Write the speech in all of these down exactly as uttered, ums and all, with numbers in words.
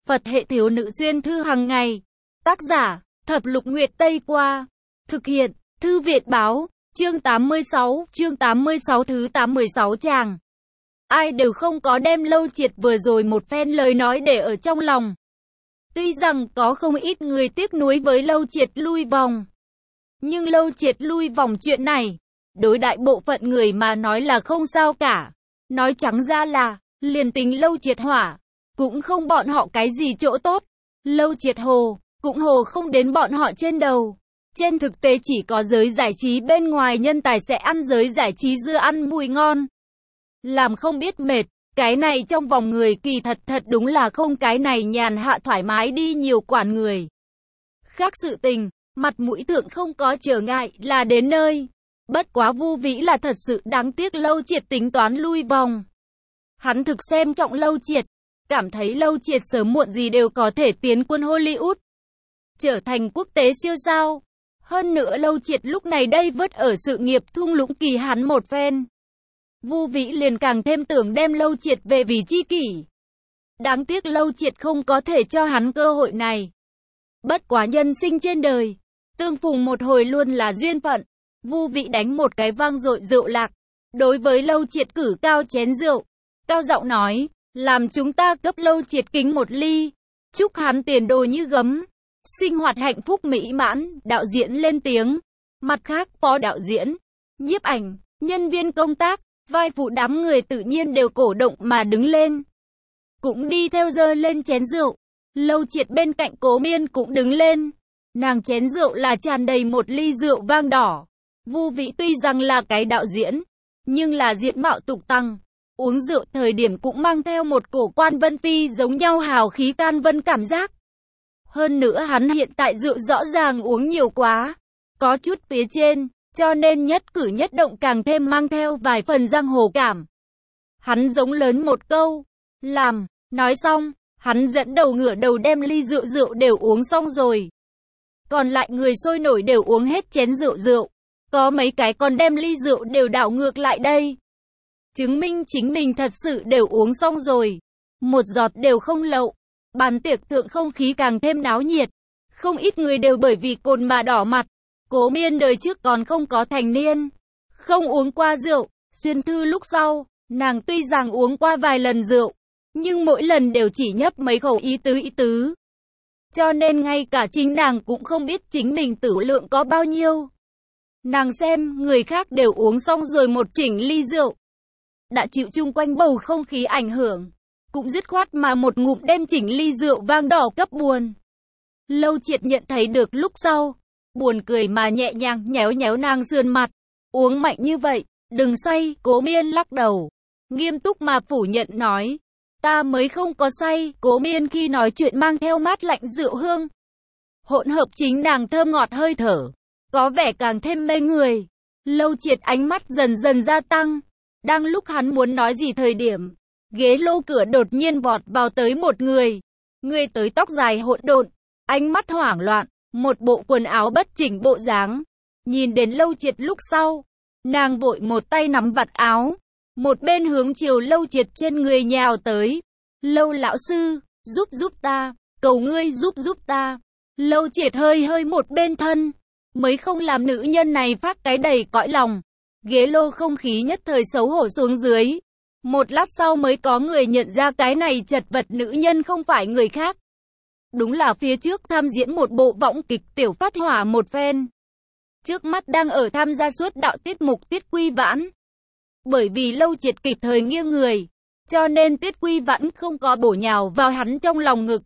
Phật hệ thiếu nữ xuyên thư hàng ngày. Tác giả, Thập Lục Nguyệt Tây Qua. Thực hiện, Thư viện báo, chương tám mươi sáu, chương tám mươi sáu thứ tám mươi sáu chàng. Ai đều không có đem Lâu Triệt vừa rồi một phen lời nói để ở trong lòng. Tuy rằng có không ít người tiếc nuối với Lâu Triệt lui vòng. Nhưng Lâu Triệt lui vòng chuyện này, đối đại bộ phận người mà nói là không sao cả. Nói trắng ra là, liền tính Lâu Triệt hỏa, cũng không bọn họ cái gì chỗ tốt. Lâu Triệt hồ, cũng hồ không đến bọn họ trên đầu. Trên thực tế chỉ có giới giải trí bên ngoài nhân tài sẽ ăn giới giải trí dưa ăn mùi ngon. Làm không biết mệt, cái này trong vòng người kỳ thật thật đúng là không cái này nhàn hạ thoải mái đi nhiều quản người. Khác sự tình, mặt mũi thượng không có trở ngại là đến nơi. Bất quá Vu Vĩ là thật sự đáng tiếc Lâu Triệt tính toán lui vòng. Hắn thực xem trọng Lâu Triệt, cảm thấy Lâu Triệt sớm muộn gì đều có thể tiến quân Hollywood, trở thành quốc tế siêu sao. Hơn nữa Lâu Triệt lúc này đây vớt ở sự nghiệp thung lũng kỳ hắn một phen. Vu Vĩ liền càng thêm tưởng đem Lâu Triệt về vì chi kỷ. Đáng tiếc Lâu Triệt không có thể cho hắn cơ hội này. Bất quá nhân sinh trên đời, tương phùng một hồi luôn là duyên phận. Vu Vĩ đánh một cái vang dội rượu lạc, đối với Lâu Triệt cử cao chén rượu, cao giọng nói, làm chúng ta cấp Lâu Triệt kính một ly, chúc hắn tiền đồ như gấm, sinh hoạt hạnh phúc mỹ mãn. Đạo diễn lên tiếng, mặt khác phó đạo diễn, nhiếp ảnh, nhân viên công tác, vai phụ đám người tự nhiên đều cổ động mà đứng lên, cũng đi theo giơ lên chén rượu. Lâu Triệt bên cạnh Cố Miên cũng đứng lên, nàng chén rượu là tràn đầy một ly rượu vang đỏ. Vu Vĩ tuy rằng là cái đạo diễn, nhưng là diện mạo tục tăng, uống rượu thời điểm cũng mang theo một cổ Quan Vân Phi giống nhau hào khí can vân cảm giác. Hơn nữa hắn hiện tại rượu rõ ràng uống nhiều quá, có chút phía trên, cho nên nhất cử nhất động càng thêm mang theo vài phần giang hồ cảm. Hắn giống lớn một câu, làm, nói xong, hắn dẫn đầu ngửa đầu đem ly rượu rượu đều uống xong rồi. Còn lại người sôi nổi đều uống hết chén rượu rượu, có mấy cái còn đem ly rượu đều đảo ngược lại đây. Chứng minh chính mình thật sự đều uống xong rồi, một giọt đều không lậu. Bàn tiệc thượng không khí càng thêm náo nhiệt, không ít người đều bởi vì cồn mà đỏ mặt. Cố Miên đời trước còn không có thành niên, không uống qua rượu. Xuyên thư lúc sau, nàng tuy rằng uống qua vài lần rượu, nhưng mỗi lần đều chỉ nhấp mấy khẩu ý tứ ý tứ. Cho nên ngay cả chính nàng cũng không biết chính mình tử lượng có bao nhiêu. Nàng xem người khác đều uống xong rồi một chỉnh ly rượu, đã chịu chung quanh bầu không khí ảnh hưởng, cũng dứt khoát mà một ngụm đem chỉnh ly rượu vang đỏ cấp buồn. Lâu Triệt nhận thấy được lúc sau, buồn cười mà nhẹ nhàng nhéo nhéo nàng sườn mặt. Uống mạnh như vậy, đừng say. Cố Miên lắc đầu, nghiêm túc mà phủ nhận nói, ta mới không có say. Cố Miên khi nói chuyện mang theo mát lạnh rượu hương, hỗn hợp chính nàng thơm ngọt hơi thở, có vẻ càng thêm mê người. Lâu Triệt ánh mắt dần dần gia tăng, đang lúc hắn muốn nói gì thời điểm, ghế lô cửa đột nhiên vọt vào tới một người. Người tới tóc dài hỗn độn, ánh mắt hoảng loạn, một bộ quần áo bất chỉnh bộ dáng. Nhìn đến Lâu Triệt lúc sau, nàng vội một tay nắm vạt áo, một bên hướng chiều Lâu Triệt trên người nhào tới. Lâu lão sư, giúp giúp ta, cầu ngươi giúp giúp ta. Lâu Triệt hơi hơi một bên thân, mới không làm nữ nhân này phát cái đầy cõi lòng. Ghế lô không khí nhất thời xấu hổ xuống dưới. Một lát sau mới có người nhận ra cái này chật vật nữ nhân không phải người khác. Đúng là phía trước tham diễn một bộ võng kịch Tiểu Phát Hỏa một phen, trước mắt đang ở tham gia suốt đạo tiết mục Tiết Quy Vãn. Bởi vì Lâu Triệt kịp thời nghiêng người, cho nên Tiết Quy Vãn không có bổ nhào vào hắn trong lòng ngực,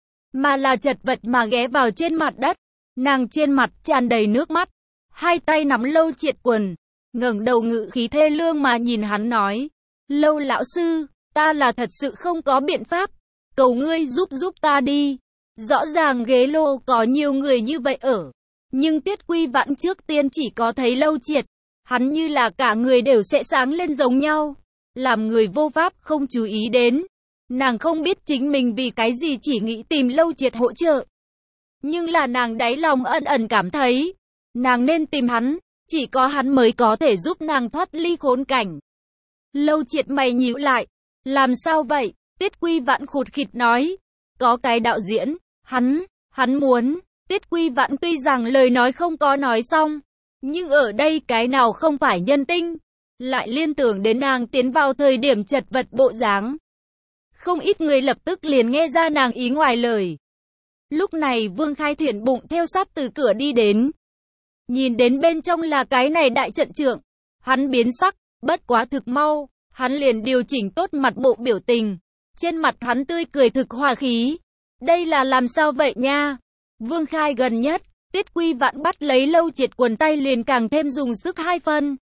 mà là chật vật mà ghé vào trên mặt đất. Nàng trên mặt tràn đầy nước mắt, hai tay nắm Lâu Triệt quần, ngẩng đầu ngự khí thê lương mà nhìn hắn nói, Lâu lão sư, ta là thật sự không có biện pháp, cầu ngươi giúp giúp ta đi. Rõ ràng ghế lô có nhiều người như vậy ở, nhưng Tiết Quy Vãn trước tiên chỉ có thấy Lâu Triệt, hắn như là cả người đều sẽ sáng lên giống nhau, làm người vô pháp không chú ý đến. Nàng không biết chính mình vì cái gì chỉ nghĩ tìm Lâu Triệt hỗ trợ, nhưng là nàng đáy lòng ẩn ẩn cảm thấy, nàng nên tìm hắn, chỉ có hắn mới có thể giúp nàng thoát ly khốn cảnh. Lâu Triệt mày nhíu lại, làm sao vậy? Tiết Quy Vãn khụt khịt nói, có cái đạo diễn, hắn, hắn muốn, Tiết Quy Vãn tuy rằng lời nói không có nói xong, nhưng ở đây cái nào không phải nhân tinh, lại liên tưởng đến nàng tiến vào thời điểm chật vật bộ dáng. Không ít người lập tức liền nghe ra nàng ý ngoài lời. Lúc này Vương Khai Thiện bụng theo sát từ cửa đi đến. Nhìn đến bên trong là cái này đại trận trượng, hắn biến sắc, bất quá thực mau, hắn liền điều chỉnh tốt mặt bộ biểu tình. Trên mặt hắn tươi cười thực hòa khí. Đây là làm sao vậy nha? Vương Khai gần nhất, Tiết Quy Vãn bắt lấy Lâu Triệt quần tay liền càng thêm dùng sức hai phân.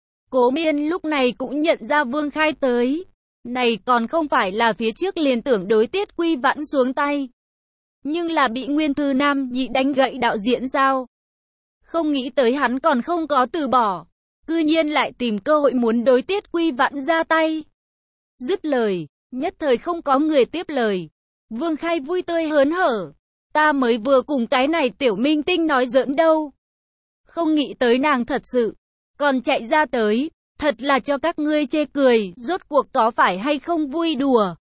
Cố Miên lúc này cũng nhận ra Vương Khai tới. Này còn không phải là phía trước liền tưởng đối Tiết Quy Vãn xuống tay. Nhưng là bị Nguyên Thư Nam nhị đánh gậy đạo diễn sao? Không nghĩ tới hắn còn không có từ bỏ. Cư nhiên lại tìm cơ hội muốn đối Tiết Quy Vãn ra tay. Dứt lời, nhất thời không có người tiếp lời. Vương Khai vui tươi hớn hở. Ta mới vừa cùng cái này tiểu minh tinh nói giỡn đâu. Không nghĩ tới nàng thật sự. Còn chạy ra tới. Thật là cho các ngươi chê cười. Rốt cuộc có phải hay không vui đùa.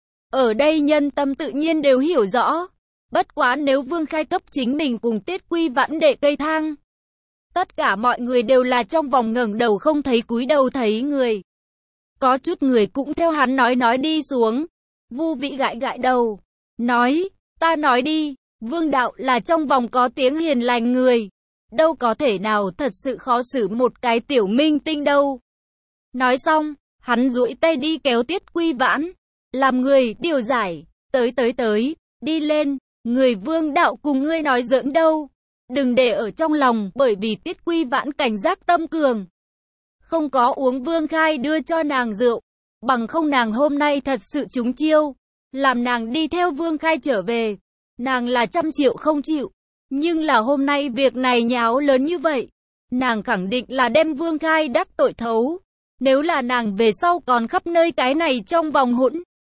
Ở đây nhân tâm tự nhiên đều hiểu rõ. Bất quá nếu Vương Khai cấp chính mình cùng Tiết Quy Vãn đệ cây thang. Tất cả mọi người đều là trong vòng ngẩng đầu không thấy cúi đầu thấy người. Có chút người cũng theo hắn nói nói đi xuống. Vu Vĩ gãi gãi đầu. Nói, ta nói đi, Vương Đạo là trong vòng có tiếng hiền lành người. Đâu có thể nào thật sự khó xử một cái tiểu minh tinh đâu. Nói xong, hắn duỗi tay đi kéo Tiết Quy Vãn. Làm người điều giải, tới tới tới, đi lên, người Vương Đạo cùng ngươi nói giỡn đâu. Đừng để ở trong lòng bởi vì Tiết Quy Vãn cảnh giác tâm cường. Không có uống Vương Khai đưa cho nàng rượu. Bằng không nàng hôm nay thật sự trúng chiêu. Làm nàng đi theo Vương Khai trở về. Nàng là trăm triệu không chịu. Nhưng là hôm nay việc này nháo lớn như vậy. Nàng khẳng định là đem Vương Khai đắc tội thấu. Nếu là nàng về sau còn khắp nơi cái này trong vòng hỗn.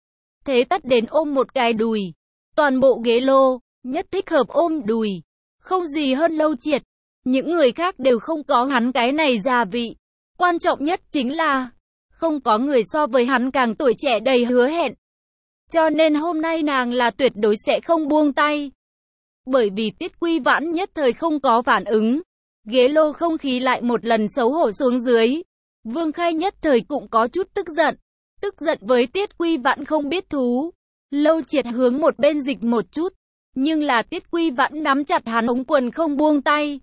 Thế tất đến ôm một cái đùi. Toàn bộ ghế lô, nhất thích hợp ôm đùi. Không gì hơn Lâu Triệt. Những người khác đều không có hắn cái này gia vị. Quan trọng nhất chính là không có người so với hắn càng tuổi trẻ đầy hứa hẹn. Cho nên hôm nay nàng là tuyệt đối sẽ không buông tay. Bởi vì Tiết Quy Vãn nhất thời không có phản ứng. Ghế lô không khí lại một lần xấu hổ xuống dưới. Vương Khai nhất thời cũng có chút tức giận. Tức giận với Tiết Quy Vãn không biết thú. Lâu Triệt hướng một bên dịch một chút. Nhưng là Tiết Quy Vãn nắm chặt hắn ống quần không buông tay.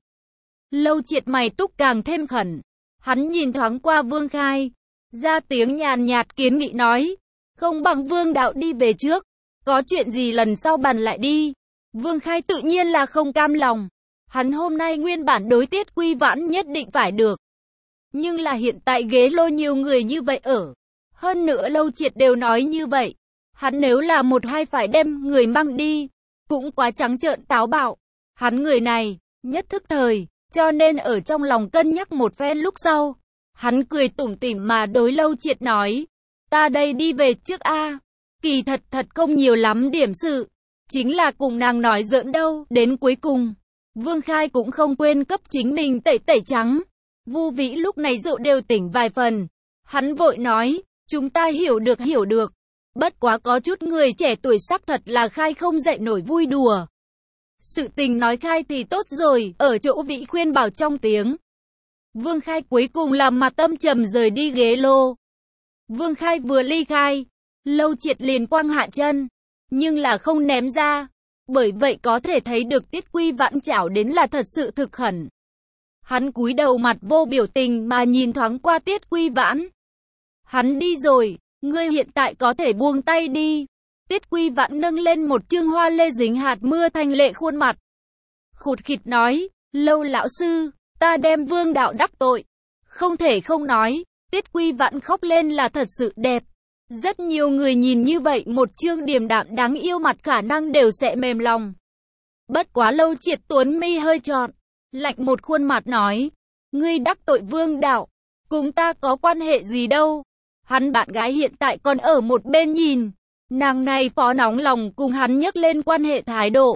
Lâu Triệt mày túc càng thêm khẩn. Hắn nhìn thoáng qua Vương Khai. Ra tiếng nhàn nhạt kiến nghị nói. Không bằng Vương Đạo đi về trước. Có chuyện gì lần sau bàn lại đi. Vương Khai tự nhiên là không cam lòng. Hắn hôm nay nguyên bản đối Tiết Quy Vãn nhất định phải được. Nhưng là hiện tại ghế lô nhiều người như vậy ở. Hơn nữa Lâu Triệt đều nói như vậy. Hắn nếu là một hai phải đem người mang đi. Cũng quá trắng trợn táo bạo. Hắn người này, nhất thức thời. Cho nên ở trong lòng cân nhắc một phen lúc sau. Hắn cười tủm tỉm mà đối Lâu Triệt nói. Ta đây đi về trước a. Kỳ thật thật không nhiều lắm điểm sự. Chính là cùng nàng nói giỡn đâu. Đến cuối cùng, Vương Khai cũng không quên cấp chính mình tẩy tẩy trắng. Vu Vĩ lúc này rượu đều tỉnh vài phần. Hắn vội nói, chúng ta hiểu được hiểu được. Bất quá có chút người trẻ tuổi sắc thật là khai không dậy nổi vui đùa. Sự tình nói khai thì tốt rồi, ở chỗ Vĩ khuyên bảo trong tiếng. Vương Khai cuối cùng làm mặt tâm trầm rời đi ghế lô. Vương Khai vừa ly khai, Lâu Triệt liền quăng hạ chân, nhưng là không ném ra. Bởi vậy có thể thấy được Tiết Quy Vãn chảo đến là thật sự thực khẩn. Hắn cúi đầu mặt vô biểu tình mà nhìn thoáng qua Tiết Quy Vãn. Hắn đi rồi, ngươi hiện tại có thể buông tay đi. Tiết Quy Vãn nâng lên một trương hoa lê dính hạt mưa thanh lệ khuôn mặt. Khụt khịt nói, Lâu lão sư, ta đem Vương Đạo đắc tội. Không thể không nói, Tiết Quy Vãn khóc lên là thật sự đẹp. Rất nhiều người nhìn như vậy một trương điềm đạm đáng yêu mặt khả năng đều sẽ mềm lòng. Bất quá Lâu Triệt tuấn mi hơi trọn, lạnh một khuôn mặt nói, ngươi đắc tội Vương Đạo, cùng ta có quan hệ gì đâu. Hắn bạn gái hiện tại còn ở một bên nhìn, nàng này phó nóng lòng cùng hắn nhắc lên quan hệ thái độ.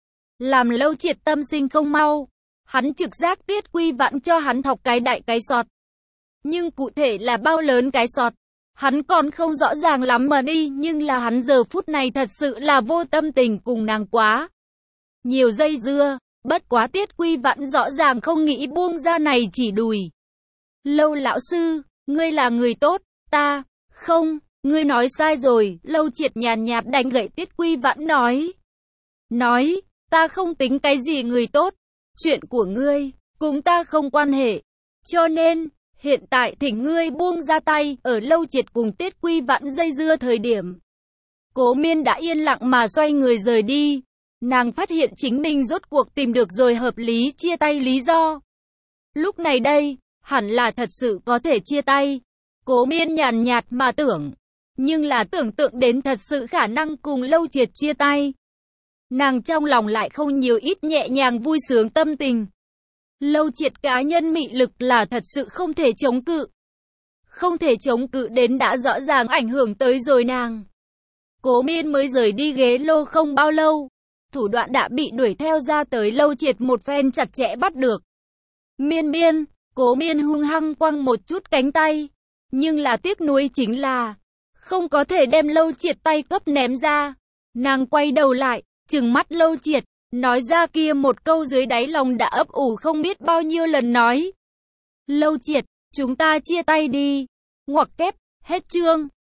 Làm Lâu Triệt tâm sinh không mau, hắn trực giác Tiết Quy Vãn cho hắn thọc cái đại cái sọt. Nhưng cụ thể là bao lớn cái sọt, Hắn còn không rõ ràng lắm mà đi, nhưng là hắn giờ phút này thật sự là vô tâm tình cùng nàng quá. Nhiều dây dưa, bất quá Tiết Quy Vãn rõ ràng không nghĩ buông ra này chỉ đùi. Lâu lão sư, ngươi là người tốt, ta, không, ngươi nói sai rồi, Lâu Triệt nhàn nhạt đánh gậy Tiết Quy Vãn nói. Nói, ta không tính cái gì người tốt, chuyện của ngươi, cùng ta không quan hệ. Cho nên, hiện tại thỉnh ngươi buông ra tay, ở Lâu Triệt cùng Tiết Quy Vãn dây dưa thời điểm. Cố Miên đã yên lặng mà xoay người rời đi. Nàng phát hiện chính mình rốt cuộc tìm được rồi hợp lý chia tay lý do. Lúc này đây, hẳn là thật sự có thể chia tay. Cố Miên nhàn nhạt mà tưởng, nhưng là tưởng tượng đến thật sự khả năng cùng Lâu Triệt chia tay. Nàng trong lòng lại không nhiều ít nhẹ nhàng vui sướng tâm tình. Lâu Triệt cá nhân mị lực là thật sự không thể chống cự. Không thể chống cự đến đã rõ ràng ảnh hưởng tới rồi nàng. Cố Miên mới rời đi ghế lô không bao lâu. Thủ đoạn đã bị đuổi theo ra tới Lâu Triệt một phen chặt chẽ bắt được. Miên miên, Cố Miên hung hăng quăng một chút cánh tay. Nhưng là tiếc nuối chính là, không có thể đem Lâu Triệt tay cấp ném ra. Nàng quay đầu lại, trừng mắt Lâu Triệt, nói ra kia một câu dưới đáy lòng đã ấp ủ không biết bao nhiêu lần nói. Lâu Triệt, chúng ta chia tay đi. Ngoặc kép, hết chương.